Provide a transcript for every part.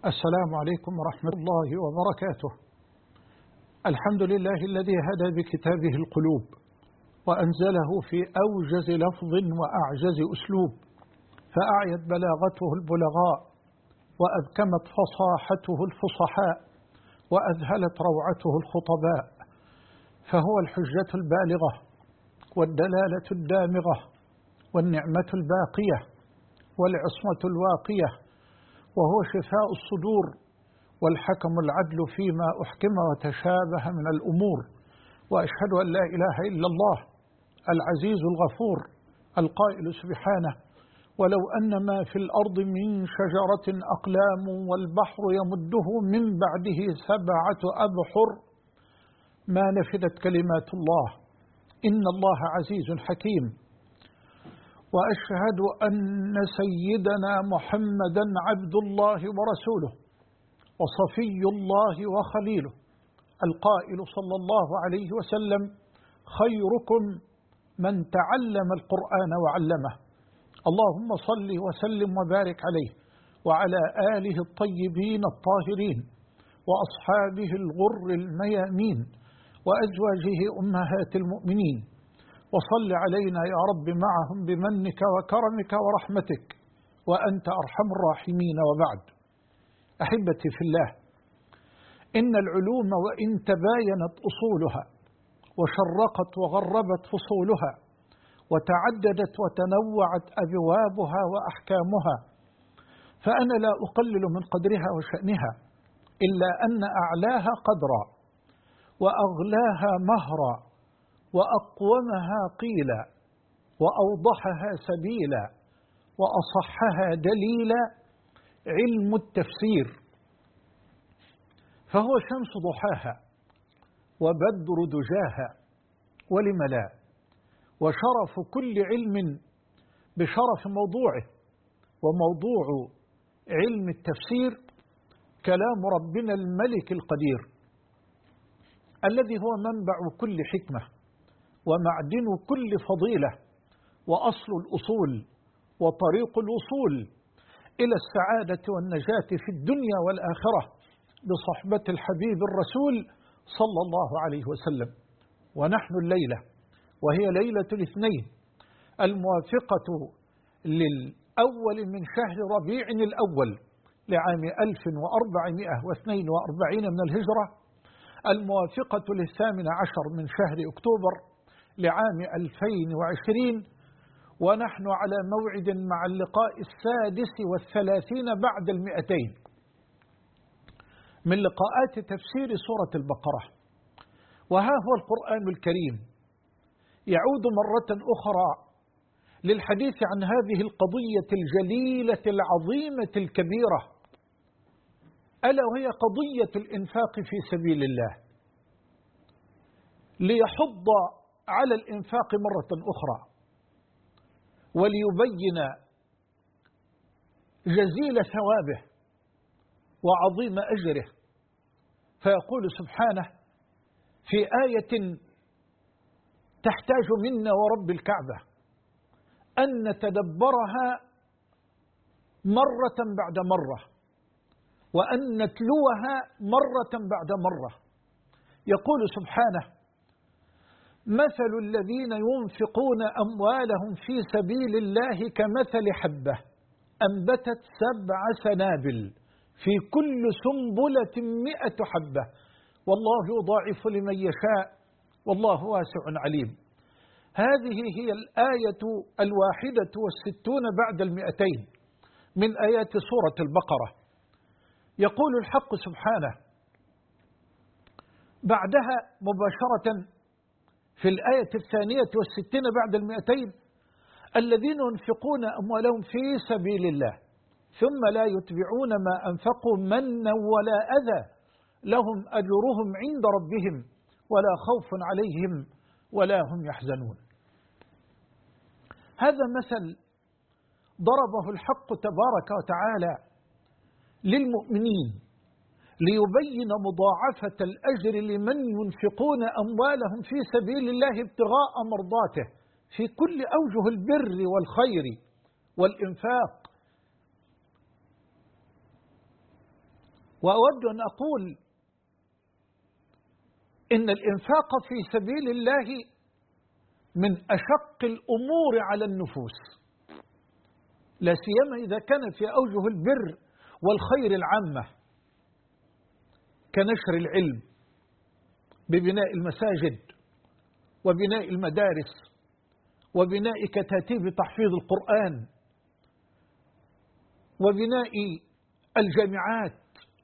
السلام عليكم ورحمة الله وبركاته. الحمد لله الذي هدى بكتابه القلوب وأنزله في أوجز لفظ وأعجز أسلوب، فأعيت بلاغته البلغاء وأبكمت فصاحته الفصحاء وأذهلت روعته الخطباء، فهو الحجة البالغة والدلالة الدامغة والنعمة الباقية والعصمة الواقية، وهو شفاء الصدور والحكم العدل فيما أحكم وتشابه من الأمور. وأشهد أن لا إله إلا الله العزيز الغفور القائل سبحانه: ولو أن ما في الأرض من شجرة أقلام والبحر يمده من بعده 7 أبحر ما نفدت كلمات الله إن الله عزيز حكيم. وأشهد أن سيدنا محمدا عبد الله ورسوله وصفي الله وخليله، القائل صلى الله عليه وسلم: خيركم من تعلم القرآن وعلمه. اللهم صل وسلم وبارك عليه وعلى آله الطيبين الطاهرين وأصحابه الغر الميامين وأزواجه أمهات المؤمنين، وصل علينا يا رب معهم بمنك وكرمك ورحمتك وأنت أرحم الراحمين. وبعد، أحبتي في الله، إن العلوم وإن تباينت أصولها وشرقت وغربت فصولها وتعددت وتنوعت أبوابها وأحكامها، فأنا لا أقلل من قدرها وشأنها، إلا أن أعلاها قدرا وأغلاها مهرا وأقومها قيلا وأوضحها سبيلا وأصحها دليلا علم التفسير، فهو شمس ضحاها وبدر دجاها، ولم لا، وشرف كل علم بشرف موضوعه، وموضوع علم التفسير كلام ربنا الملك القدير الذي هو منبع كل حكمة ومعدن كل فضيلة وأصل الأصول وطريق الوصول إلى السعادة والنجاة في الدنيا والآخرة بصحبة الحبيب الرسول صلى الله عليه وسلم. ونحن الليلة وهي ليلة الاثنين الموافقة للأول من شهر ربيع الأول لعام 1442 من الهجرة، الموافقة ل18 من شهر أكتوبر لعام 2020، ونحن على موعد مع اللقاء 36 بعد 200 من لقاءات تفسير سورة البقرة. وها هو القرآن الكريم يعود مرة أخرى للحديث عن هذه القضية الجليلة العظيمة الكبيرة، ألا وهي قضية الإنفاق في سبيل الله، ليحض على الإنفاق مرة أخرى وليبين جزيل ثوابه وعظيم أجره. فيقول سبحانه في آية تحتاج منا ورب الكعبة أن نتدبرها مرة بعد مرة وأن نتلوها مرة بعد مرة. يقول سبحانه: مثل الذين ينفقون أموالهم في سبيل الله كمثل حبة أنبتت 7 سنابل في كل سنبلة 100 حبة والله يضاعف لمن يشاء والله واسع عليم. هذه هي الآية 61 بعد 200 من آيات سورة البقرة. يقول الحق سبحانه بعدها مباشرة في الآية 62 بعد 200: الذين ينفقون أموالهم في سبيل الله ثم لا يتبعون ما أنفقوا منا ولا أذى لهم أجرهم عند ربهم ولا خوف عليهم ولا هم يحزنون. هذا مثل ضربه الحق تبارك وتعالى للمؤمنين ليبين مضاعفة الأجر لمن ينفقون أموالهم في سبيل الله ابتغاء مرضاته في كل أوجه البر والخير والإنفاق. وأود أن أقول إن الإنفاق في سبيل الله من أشق الأمور على النفوس، لا سيما إذا كان في أوجه البر والخير العامة كنشر العلم ببناء المساجد وبناء المدارس وبناء كتاتيب تحفيظ القرآن وبناء الجامعات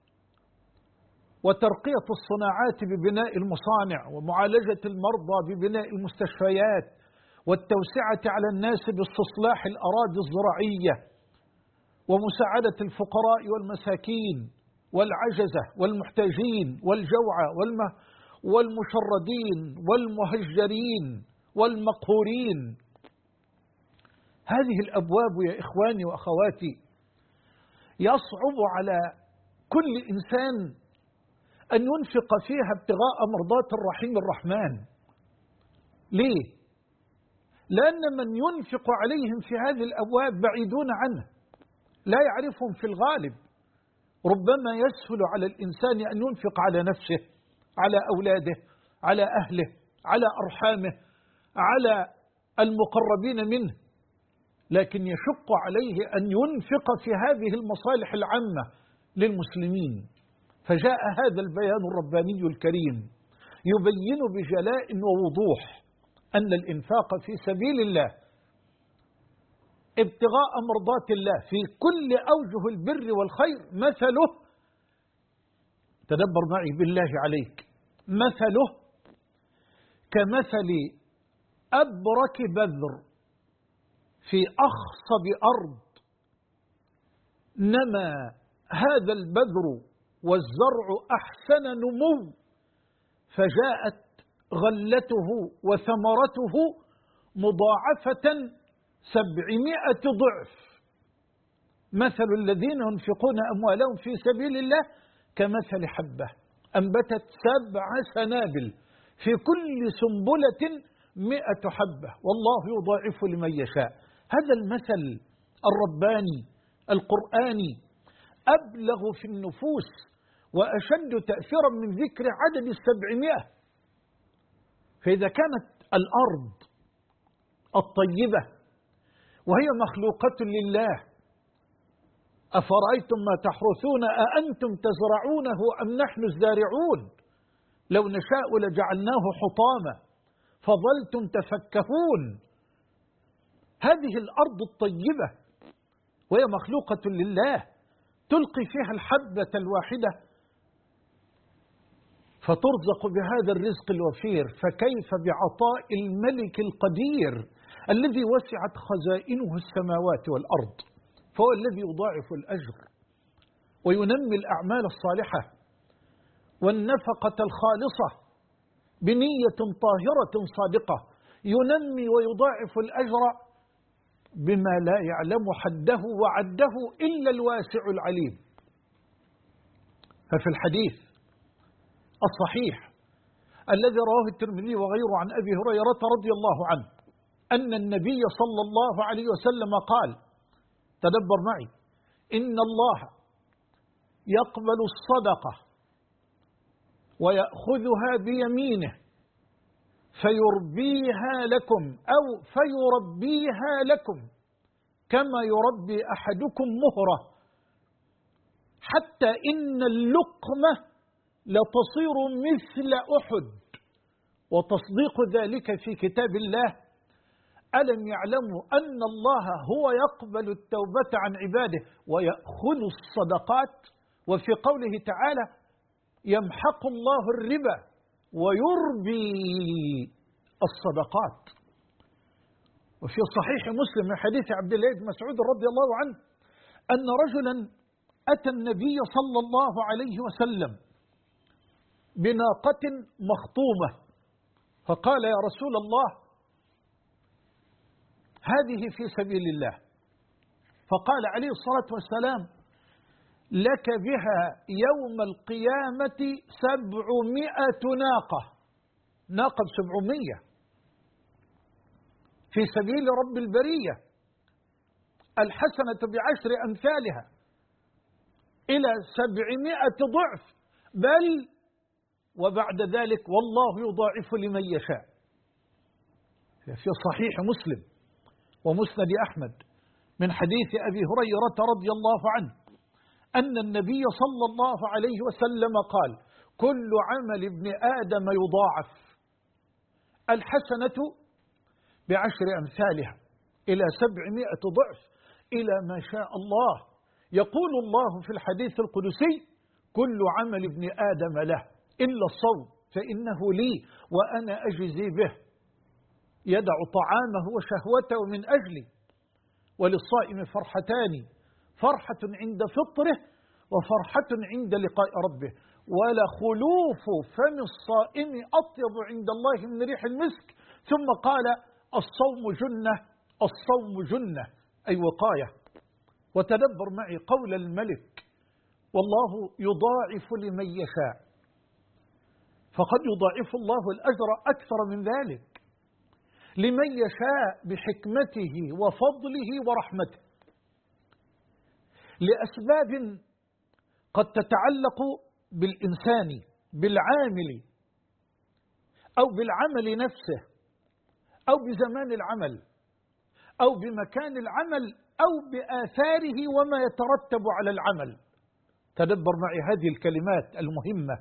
وترقية الصناعات ببناء المصانع ومعالجة المرضى ببناء المستشفيات والتوسعة على الناس باستصلاح الأراضي الزراعية ومساعدة الفقراء والمساكين والعجزة والمحتاجين والجوعى والمشردين والمهجرين والمقهورين. هذه الأبواب يا إخواني وأخواتي يصعب على كل إنسان أن ينفق فيها ابتغاء مرضات الرحيم الرحمن. ليه؟ لأن من ينفق عليهم في هذه الأبواب بعيدون عنه، لا يعرفهم في الغالب. ربما يسهل على الإنسان أن ينفق على نفسه، على أولاده، على أهله، على أرحامه، على المقربين منه، لكن يشق عليه أن ينفق في هذه المصالح العامة للمسلمين. فجاء هذا البيان الرباني الكريم يبين بجلاء ووضوح أن الإنفاق في سبيل الله ابتغاء مرضات الله في كل أوجه البر والخير مثله، تدبر معي بالله عليك، مثله كمثل أبرك بذر في أخصب أرض نما هذا البذر والزرع أحسن نمو، فجاءت غلته وثمرته مضاعفة 700 ضعف. مثل الذين ينفقون أموالهم في سبيل الله كمثل حبة أنبتت 7 سنابل في كل سنبلة 100 حبة والله يضاعف لمن يشاء. هذا المثل الرباني القرآني أبلغ في النفوس وأشد تأثيرا من ذكر عدد 700. فإذا كانت الأرض الطيبة وهي مخلوقة لله، أفرأيتم ما تحرثون أأنتم تزرعونه أم نحن الزارعون لو نشاء لجعلناه حطاما فظلتم تفكهون. هذه الأرض الطيبة وهي مخلوقة لله تلقي فيها الحبة الواحدة فترزق بهذا الرزق الوفير، فكيف بعطاء الملك القدير الذي وسعت خزائنه السماوات والأرض، فهو الذي يضاعف الأجر وينمي الأعمال الصالحة والنفقة الخالصة بنية طاهرة صادقة، ينمي ويضاعف الأجر بما لا يعلم حده وعده إلا الواسع العليم. ففي الحديث الصحيح الذي رواه الترمذي وغيره عن أبي هريرة رضي الله عنه أن النبي صلى الله عليه وسلم قال، تدبر معي، إن الله يقبل الصدقة ويأخذها بيمينه فيربيها لكم أو فيربيها لكم كما يربي أحدكم مهرة، حتى إن اللقمة لتصير مثل أحد، وتصديق ذلك في كتاب الله. ألم يعلموا أن الله هو يقبل التوبة عن عباده ويأخذ الصدقات؟ وفي قوله تعالى يمحق الله الربا ويربي الصدقات. وفي صحيح مسلم من حديث عبد الله بن مسعود رضي الله عنه أن رجلا أتى النبي صلى الله عليه وسلم بناقة مخطومة فقال يا رسول الله هذه في سبيل الله، فقال عليه الصلاة والسلام لك بها يوم القيامة 700 ناقة 700 في سبيل رب البرية، الحسنة ب10 أمثالها. إلى 700 ضعف، بل وبعد ذلك والله يضاعف لمن يشاء. في صحيح مسلم ومسند أحمد من حديث أبي هريرة رضي الله عنه أن النبي صلى الله عليه وسلم قال: كل عمل ابن آدم يضاعف، الحسنة ب10 أمثالها إلى 700 ضعف إلى ما شاء الله. يقول الله في الحديث القدسي: كل عمل ابن آدم له إلا الصوم فإنه لي وأنا أجزي به. يدع طعامه وشهوته من أجلي. وللصائم فرحتان: فرحة عند فطره وفرحة عند لقاء ربه. ولخلوف فم الصائم أطيب عند الله من ريح المسك. ثم قال: الصوم جنة، الصوم جنة، أي وقاية. وتدبر معي قول الملك: والله يضاعف لمن يشاء. فقد يضاعف الله الأجر أكثر من ذلك لمن يشاء بحكمته وفضله ورحمته، لأسباب قد تتعلق بالإنسان، بالعامل أو بالعمل نفسه أو بزمان العمل أو بمكان العمل أو بآثاره وما يترتب على العمل. تدبر معي هذه الكلمات المهمة.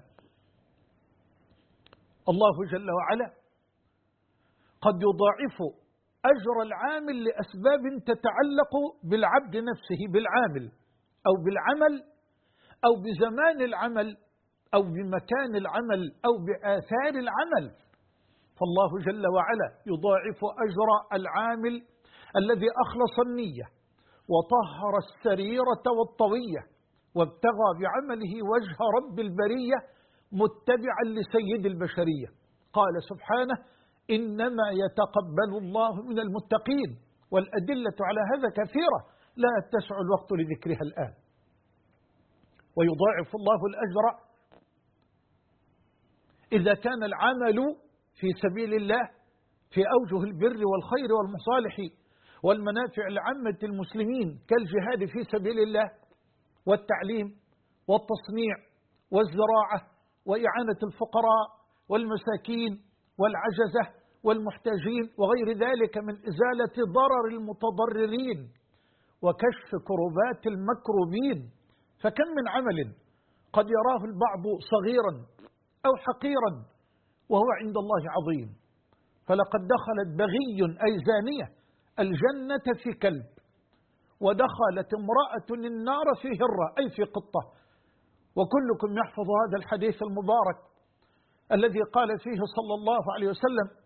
الله جل وعلا قد يضاعف أجر العامل لأسباب تتعلق بالعبد نفسه، بالعامل أو بالعمل أو بزمان العمل أو بمكان العمل أو بآثار العمل. فالله جل وعلا يضاعف أجر العامل الذي أخلص النية وطهر السريرة والطوية وابتغى بعمله وجه رب البرية متبعا لسيد البشرية. قال سبحانه: إنما يتقبل الله من المتقين. والأدلة على هذا كثيرة لا يتسع الوقت لذكرها الآن. ويضاعف الله الأجر إذا كان العمل في سبيل الله في أوجه البر والخير والمصالح والمنافع لعامة المسلمين، كالجهاد في سبيل الله والتعليم والتصنيع والزراعة وإعانة الفقراء والمساكين والعجزة والمحتاجين وغير ذلك من إزالة ضرر المتضررين وكشف كربات المكروبين. فكم من عمل قد يراه البعض صغيرا أو حقيرا وهو عند الله عظيم. فلقد دخلت بغي أي زانية الجنة في كلب، ودخلت امرأة النار في هرة أي في قطة. وكلكم يحفظ هذا الحديث المبارك الذي قال فيه صلى الله عليه وسلم: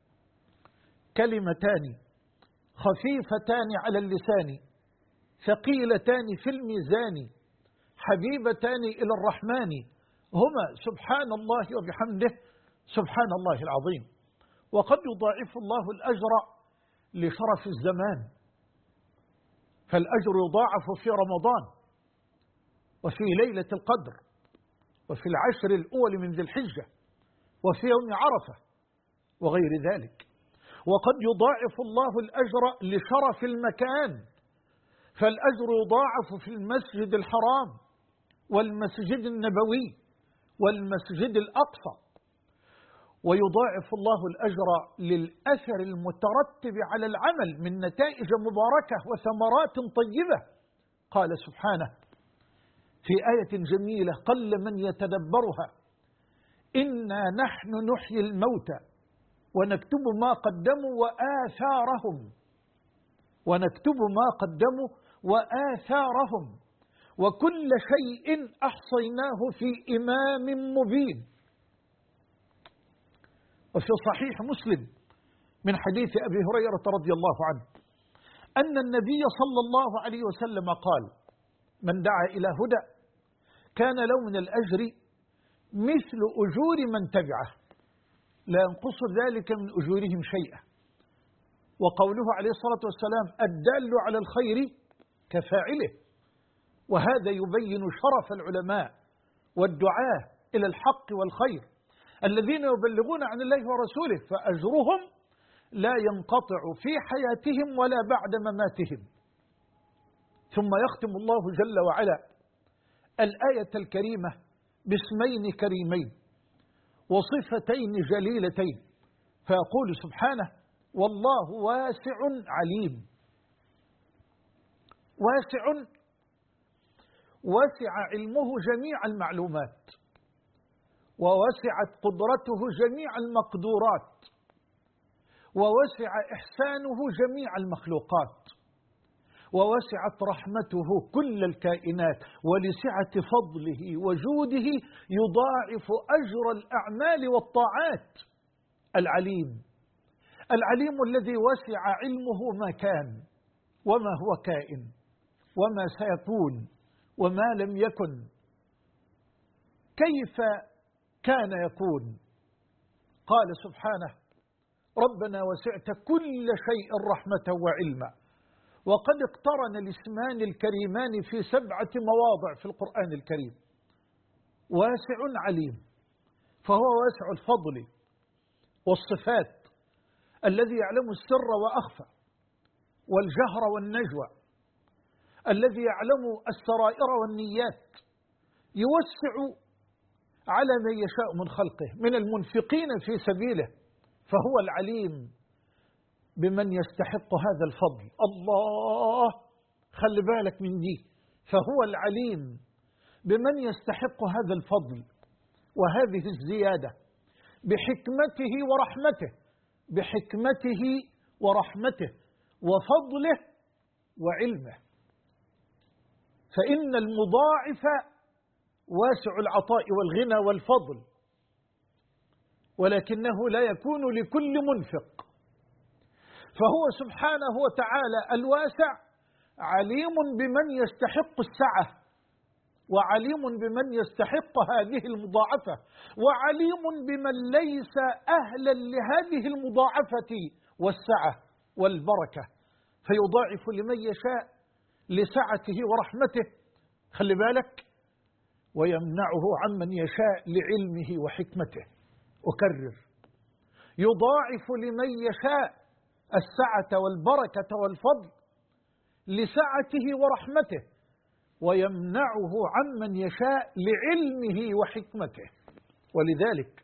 كلمتان خفيفتان على اللسان ثقيلتان في الميزان حبيبتان إلى الرحمن هما سبحان الله وبحمده سبحان الله العظيم. وقد يضاعف الله الأجر لشرف الزمان، فالأجر يضاعف في رمضان وفي ليلة القدر وفي العشر الأول من ذي الحجة وفي يوم عرفة وغير ذلك. وقد يضاعف الله الأجر لشرف المكان، فالأجر يضاعف في المسجد الحرام والمسجد النبوي والمسجد الأقصى. ويضاعف الله الأجر للأثر المترتب على العمل من نتائج مباركة وثمرات طيبة. قال سبحانه في آية جميلة قل من يتدبرها: إنا نحن نحيي الموتى ونكتب ما قدموا وآثارهم، ونكتب ما قدموا وآثارهم وكل شيء أحصيناه في إمام مبين. وفي صحيح مسلم من حديث أبي هريرة رضي الله عنه أن النبي صلى الله عليه وسلم قال: من دعا إلى هدى كان له من الأجر مثل أجور من تبعه لا ينقص ذلك من أجورهم شيئا. وقوله عليه الصلاة والسلام: الدال على الخير كفاعله. وهذا يبين شرف العلماء والدعاة إلى الحق والخير الذين يبلغون عن الله ورسوله، فأجرهم لا ينقطع في حياتهم ولا بعد مماتهم. ثم يختم الله جل وعلا الآية الكريمة باسمين كريمين وصفتين جليلتين، فيقول سبحانه: والله واسع عليم. واسع، وسع علمه جميع المعلومات، ووسعت قدرته جميع المقدورات، ووسع إحسانه جميع المخلوقات، ووسعت رحمته كل الكائنات، ولسعة فضله وجوده يضاعف أجر الأعمال والطاعات. العليم، العليم الذي وسع علمه ما كان وما هو كائن وما سيكون وما لم يكن. كيف كان يكون؟ قال سبحانه: ربنا وسعت كل شيء رحمة وعلما. وقد اقترن الاسمان الكريمان في 7 مواضع في القرآن الكريم. واسع عليم، فهو واسع الفضل والصفات، الذي يعلم السر وأخفى والجهر والنجوى، الذي يعلم السرائر والنيات، يوسع على من يشاء من خلقه من المنفقين في سبيله، فهو العليم بمن يستحق هذا الفضل. الله، خلي بالك من دي، فهو العليم بمن يستحق هذا الفضل وهذه الزيادة بحكمته ورحمته، بحكمته ورحمته وفضله وعلمه. فإن المضاعف واسع العطاء والغنى والفضل، ولكنه لا يكون لكل منفق. فهو سبحانه وتعالى الواسع عليم بمن يستحق السعة، وعليم بمن يستحق هذه المضاعفة، وعليم بمن ليس أهلا لهذه المضاعفة والسعة والبركة، فيضاعف لمن يشاء لسعته ورحمته، خلي بالك، ويمنعه عمن يشاء لعلمه وحكمته. أكرر: يضاعف لمن يشاء السعة والبركة والفضل لسعته ورحمته، ويمنعه عمن يشاء لعلمه وحكمته. ولذلك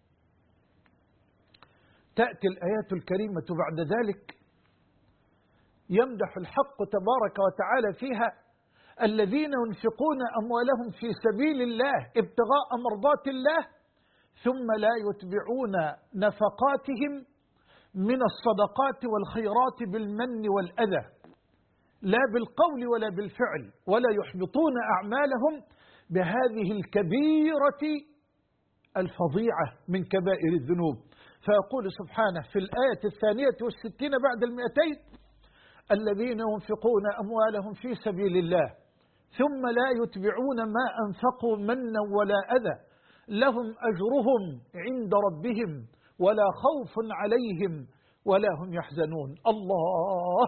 تأتي الآيات الكريمة بعد ذلك يمدح الحق تبارك وتعالى فيها الذين ينفقون أموالهم في سبيل الله ابتغاء مرضات الله ثم لا يتبعون نفقاتهم من الصدقات والخيرات بالمن والأذى، لا بالقول ولا بالفعل، ولا يحبطون أعمالهم بهذه الكبيرة الفظيعة من كبائر الذنوب. فيقول سبحانه في الآية 62 بعد 200: الذين ينفقون أموالهم في سبيل الله ثم لا يتبعون ما أنفقوا منا ولا أذى لهم أجرهم عند ربهم ولا خوف عليهم ولا هم يحزنون. الله،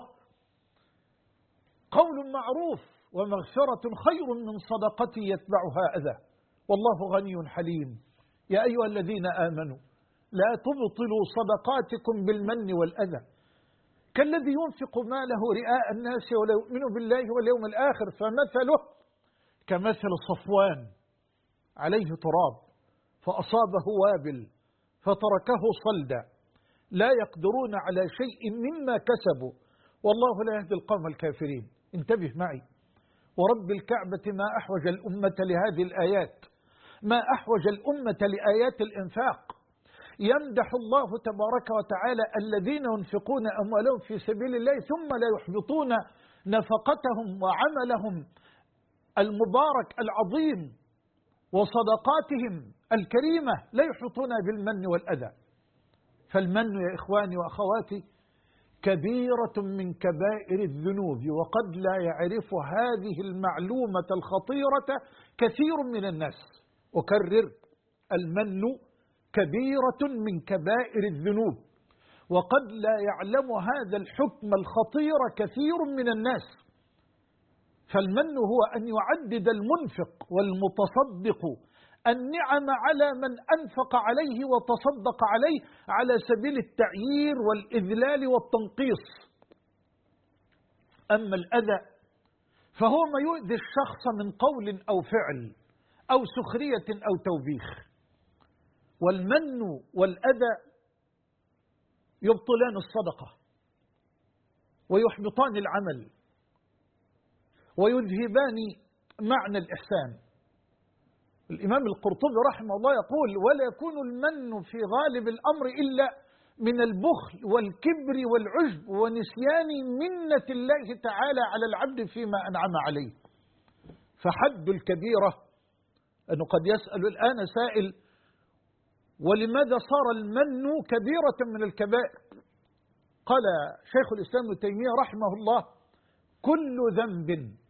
قول معروف ومغفرة خير من صدقة يتبعها أذى والله غني حليم. يا أيها الذين آمنوا لا تبطلوا صدقاتكم بالمن والأذى كالذي ينفق ماله رئاء الناس ولا يؤمن بالله واليوم الآخر فمثله كمثل صفوان عليه تراب فأصابه وابل فتركه صلدا لا يقدرون على شيء مما كسبوا والله لا يهدي القوم الكافرين. انتبه معي، ورب الكعبة ما أحوج الأمة لهذه الآيات، ما أحوج الأمة لآيات الإنفاق. يمدح الله تبارك وتعالى الذين ينفقون أموالهم في سبيل الله ثم لا يحبطون نفقتهم وعملهم المبارك العظيم وصدقاتهم الكريمة لا يحبطونها بالمن والأذى. فالمن يا إخواني وأخواتي كبيرة من كبائر الذنوب، وقد لا يعرف هذه المعلومة الخطيرة كثير من الناس. أكرر: المن كبيرة من كبائر الذنوب، وقد لا يعلم هذا الحكم الخطير كثير من الناس. فالمن هو أن يعدد المنفق والمتصدق النعم على من أنفق عليه وتصدق عليه على سبيل التعيير والإذلال والتنقيص. أما الأذى فهو ما يؤذي الشخص من قول أو فعل أو سخرية أو توبيخ. والمن والأذى يبطلان الصدقة ويحبطان العمل ويذهبان معنى الإحسان. الإمام القرطبي رحمه الله يقول: ولا يكون المن في غالب الأمر إلا من البخل والكبر والعجب ونسيان منة الله تعالى على العبد فيما أنعم عليه. فحد الكبيرة أنه قد يسأل الآن سائل: ولماذا صار المن كبيرة من الكبائر؟ قال شيخ الإسلام ابن تيمية رحمه الله: كل ذنب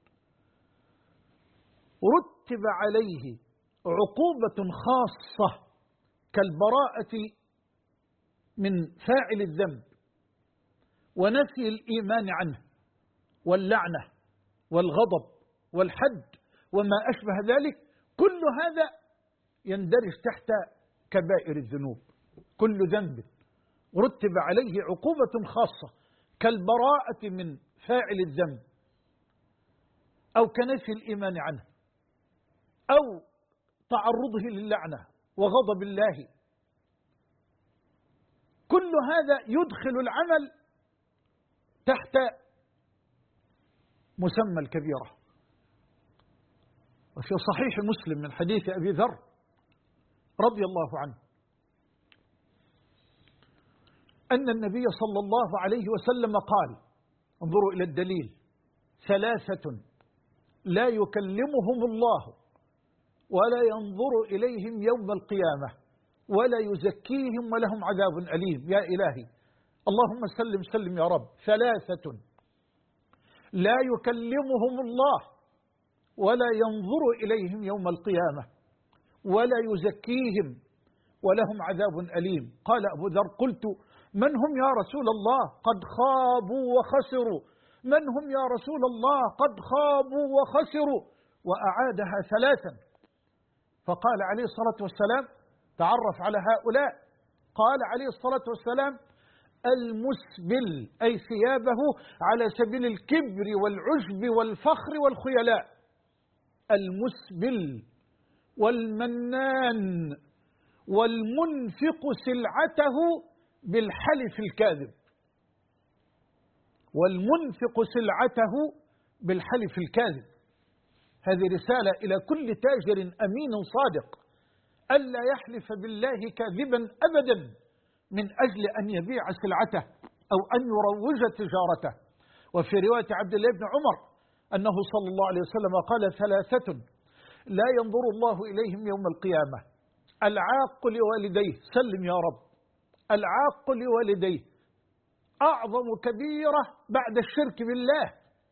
رتب عليه عقوبة خاصة كالبراءة من فاعل الذنب ونفي الإيمان عنه واللعنة والغضب والحد وما أشبه ذلك، كل هذا يندرج تحت كبائر الذنوب. كل ذنب رتب عليه عقوبة خاصة كالبراءة من فاعل الذنب أو كنفي الإيمان عنه أو تعرضه للعنة وغضب الله، كل هذا يدخل العمل تحت مسمى الكبيرة. وفي صحيح مسلم من حديث أبي ذر رضي الله عنه أن النبي صلى الله عليه وسلم قال: انظروا إلى الدليل: ثلاثة لا يكلمهم الله ولا ينظر إليهم يوم القيامة ولا يزكيهم ولهم عذاب أليم. يا إلهي اللهم سلم سلم يا رب. ثلاثة لا يكلمهم الله ولا ينظر إليهم يوم القيامة ولا يزكيهم ولهم عذاب أليم. قال أبو ذر: قلت: من هم يا رسول الله؟ قد خابوا وخسروا. من هم يا رسول الله؟ قد خابوا وخسروا. وأعادها ثلاثا. فقال عليه الصلاة والسلام: تعرف على هؤلاء. قال عليه الصلاة والسلام: المسبل، أي ثيابه على سبيل الكبر والعجب والفخر والخيلاء. المسبل والمنان والمنفق سلعته بالحلف الكاذب. والمنفق سلعته بالحلف الكاذب. هذه رسالة إلى كل تاجر أمين صادق ألا يحلف بالله كاذبا أبدا من أجل أن يبيع سلعته أو أن يروج تجارته. وفي رواية عبد الله بن عمر أنه صلى الله عليه وسلم قال: ثلاثة لا ينظر الله إليهم يوم القيامة: العاق لوالديه، سلم يا رب، العاق لوالديه، أعظم كبيرة بعد الشرك بالله،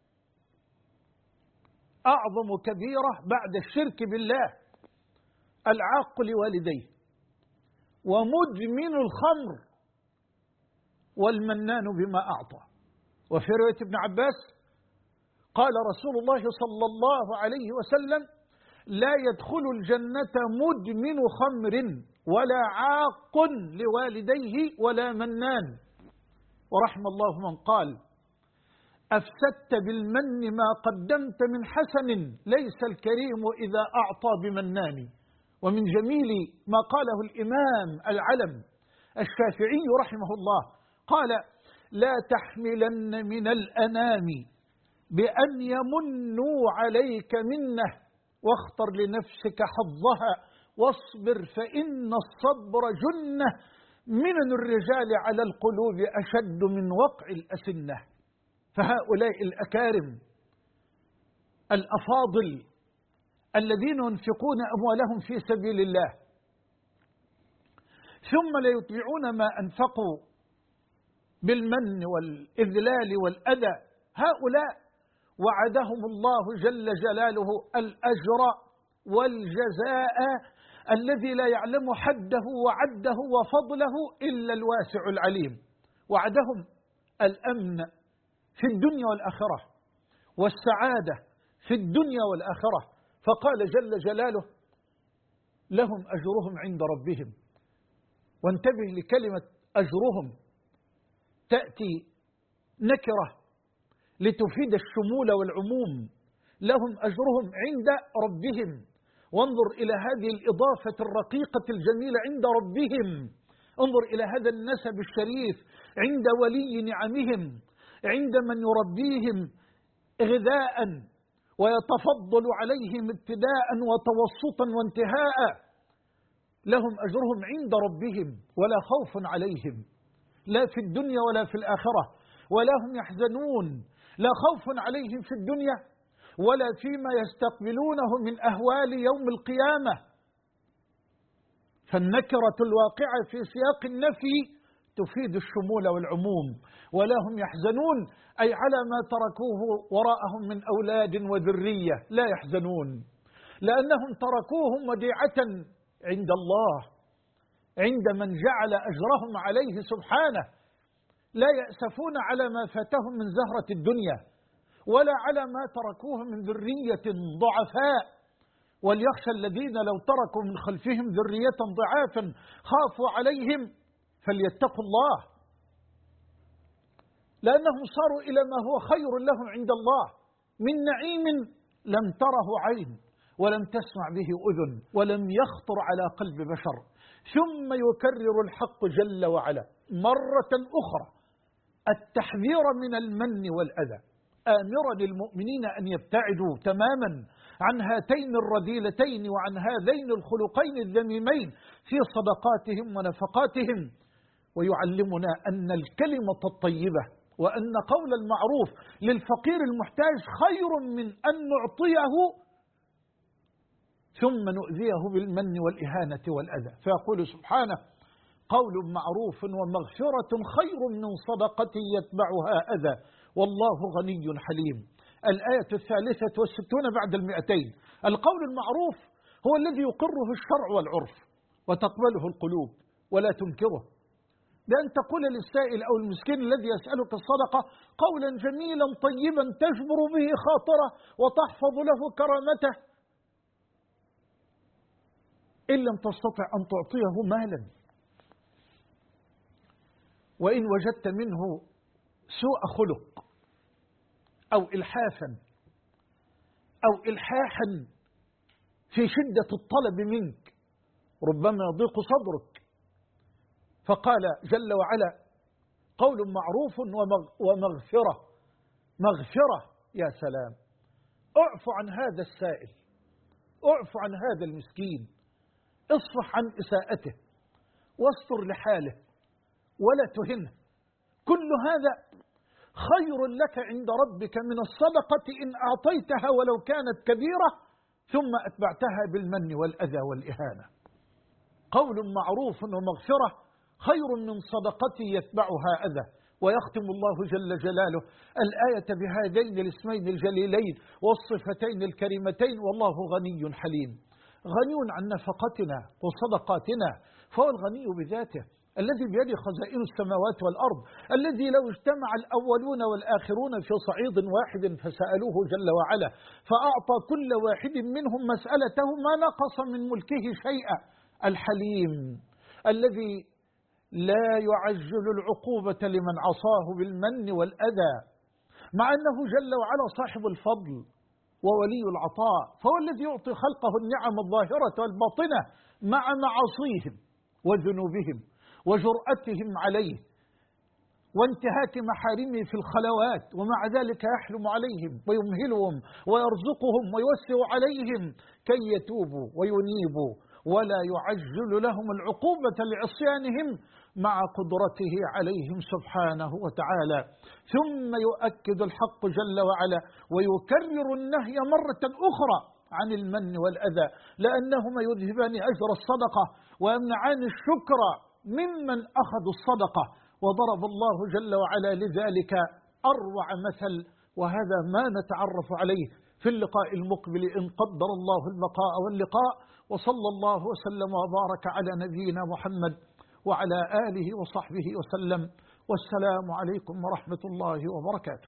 أعظم كبيرة بعد الشرك بالله العاق لوالديه، ومدمن الخمر، والمنان بما أعطى. وفي رواية ابن عباس قال رسول الله صلى الله عليه وسلم: لا يدخل الجنة مدمن خمر ولا عاق لوالديه ولا منان. ورحم الله من قال: أفسدت بالمن ما قدمت من حسن، ليس الكريم إذا أعطى بمنان. ومن جميل ما قاله الإمام العلم الشافعي رحمه الله قال: لا تحملن من الأنام بأن يمنوا عليك منه، واختر لنفسك حظها واصبر فإن الصبر جنة، من الرجال على القلوب أشد من وقع الأسنة. فهؤلاء الأكارم الأفاضل الذين ينفقون أموالهم في سبيل الله ثم لا يتبعون ما أنفقوا بالمن والإذلال والأذى، هؤلاء وعدهم الله جل جلاله الأجر والجزاء الذي لا يعلم حده وعده وفضله إلا الواسع العليم. وعدهم الأمن في الدنيا والآخرة والسعادة في الدنيا والآخرة. فقال جل جلاله: لهم أجرهم عند ربهم. وانتبه لكلمة أجرهم، تأتي نكرة لتفيد الشمول والعموم، لهم أجرهم عند ربهم. وانظر إلى هذه الإضافة الرقيقة الجميلة عند ربهم، انظر إلى هذا النسب الشريف عند ولي نعمهم، عند من يربيهم غذاء ويتفضل عليهم ابتداء وتوسطا وانتهاء. لهم أجرهم عند ربهم ولا خوف عليهم لا في الدنيا ولا في الآخرة، ولا هم يحزنون، لا خوف عليهم في الدنيا ولا فيما يستقبلونه من أهوال يوم القيامة. فالنكرة الواقعة في سياق النفي تفيد الشمول والعموم. ولا هم يحزنون أي على ما تركوه وراءهم من أولاد وذرية، لا يحزنون لأنهم تركوهم وديعة عند الله، عند من جعل أجرهم عليه سبحانه. لا يأسفون على ما فاتهم من زهرة الدنيا ولا على ما تركوه من ذرية ضعفاء. وليخشى الذين لو تركوا من خلفهم ذرية ضعافا خافوا عليهم فليتقوا الله، لأنهم صاروا إلى ما هو خير لهم عند الله من نعيم لم تره عين ولم تسمع به أذن ولم يخطر على قلب بشر. ثم يكرر الحق جل وعلا مرة أخرى التحذير من المن والأذى، آمرا المؤمنين أن يبتعدوا تماما عن هاتين الرذيلتين وعن هذين الخلقين الذميمين في صدقاتهم ونفقاتهم، ويعلمنا أن الكلمة الطيبة وأن قول المعروف للفقير المحتاج خير من أن نعطيه ثم نؤذيه بالمن والإهانة والأذى. فيقول سبحانه: قول معروف ومغفرة خير من صدقة يتبعها أذى والله غني حليم. الآية 63 بعد 200. القول المعروف هو الذي يقره الشرع والعرف وتقبله القلوب ولا تنكره، بأن تقول للسائل أو المسكين الذي يسألك الصدقة قولا جميلا طيبا تجبر به خاطره وتحفظ له كرامته. إن لم تستطع أن تعطيه مالا، وإن وجدت منه سوء خلق أو إلحافا أو إلحاحا في شدة الطلب منك ربما يضيق صدرك. فقال جل وعلا: قول معروف ومغفرة. مغفرة، يا سلام، اعف عن هذا السائل، اعف عن هذا المسكين، اصفح عن إساءته واستر لحاله ولا تهنه. كل هذا خير لك عند ربك من الصدقة إن أعطيتها ولو كانت كبيرة ثم أتبعتها بالمن والأذى والإهانة. قول معروف ومغفرة خير من صدقة يتبعها أذى. ويختم الله جل جلاله الآية بهذين الاسمين الجليلين والصفتين الكريمتين: والله غني حليم. غني عن نفقتنا وصدقاتنا، فهو الغني بذاته الذي بيده خزائن السماوات والأرض، الذي لو اجتمع الأولون والآخرون في صعيد واحد فسألوه جل وعلا فأعطى كل واحد منهم مسألته ما نقص من ملكه شيئا. الحليم الذي لا يعجل العقوبة لمن عصاه بالمن والأذى، مع أنه جل وعلا صاحب الفضل وولي العطاء، فهو الذي يعطي خلقه النعم الظاهرة والباطنة مع معاصيهم وذنوبهم وجرأتهم عليه وانتهاك محارمه في الخلوات، ومع ذلك يحلم عليهم ويمهلهم ويرزقهم ويوسع عليهم كي يتوبوا وينيبوا، ولا يعجل لهم العقوبة لعصيانهم مع قدرته عليهم سبحانه وتعالى. ثم يؤكد الحق جل وعلا ويكرر النهي مرة أخرى عن المن والأذى، لأنهما يذهبان أجر الصدقة ويمنعان الشكر ممن أخذوا الصدقة. وضرب الله جل وعلا لذلك أروع مثل، وهذا ما نتعرف عليه في اللقاء المقبل إن قدر الله البقاء واللقاء. وصلى الله وسلم وبارك على نبينا محمد وعلى آله وصحبه وسلم، والسلام عليكم ورحمة الله وبركاته.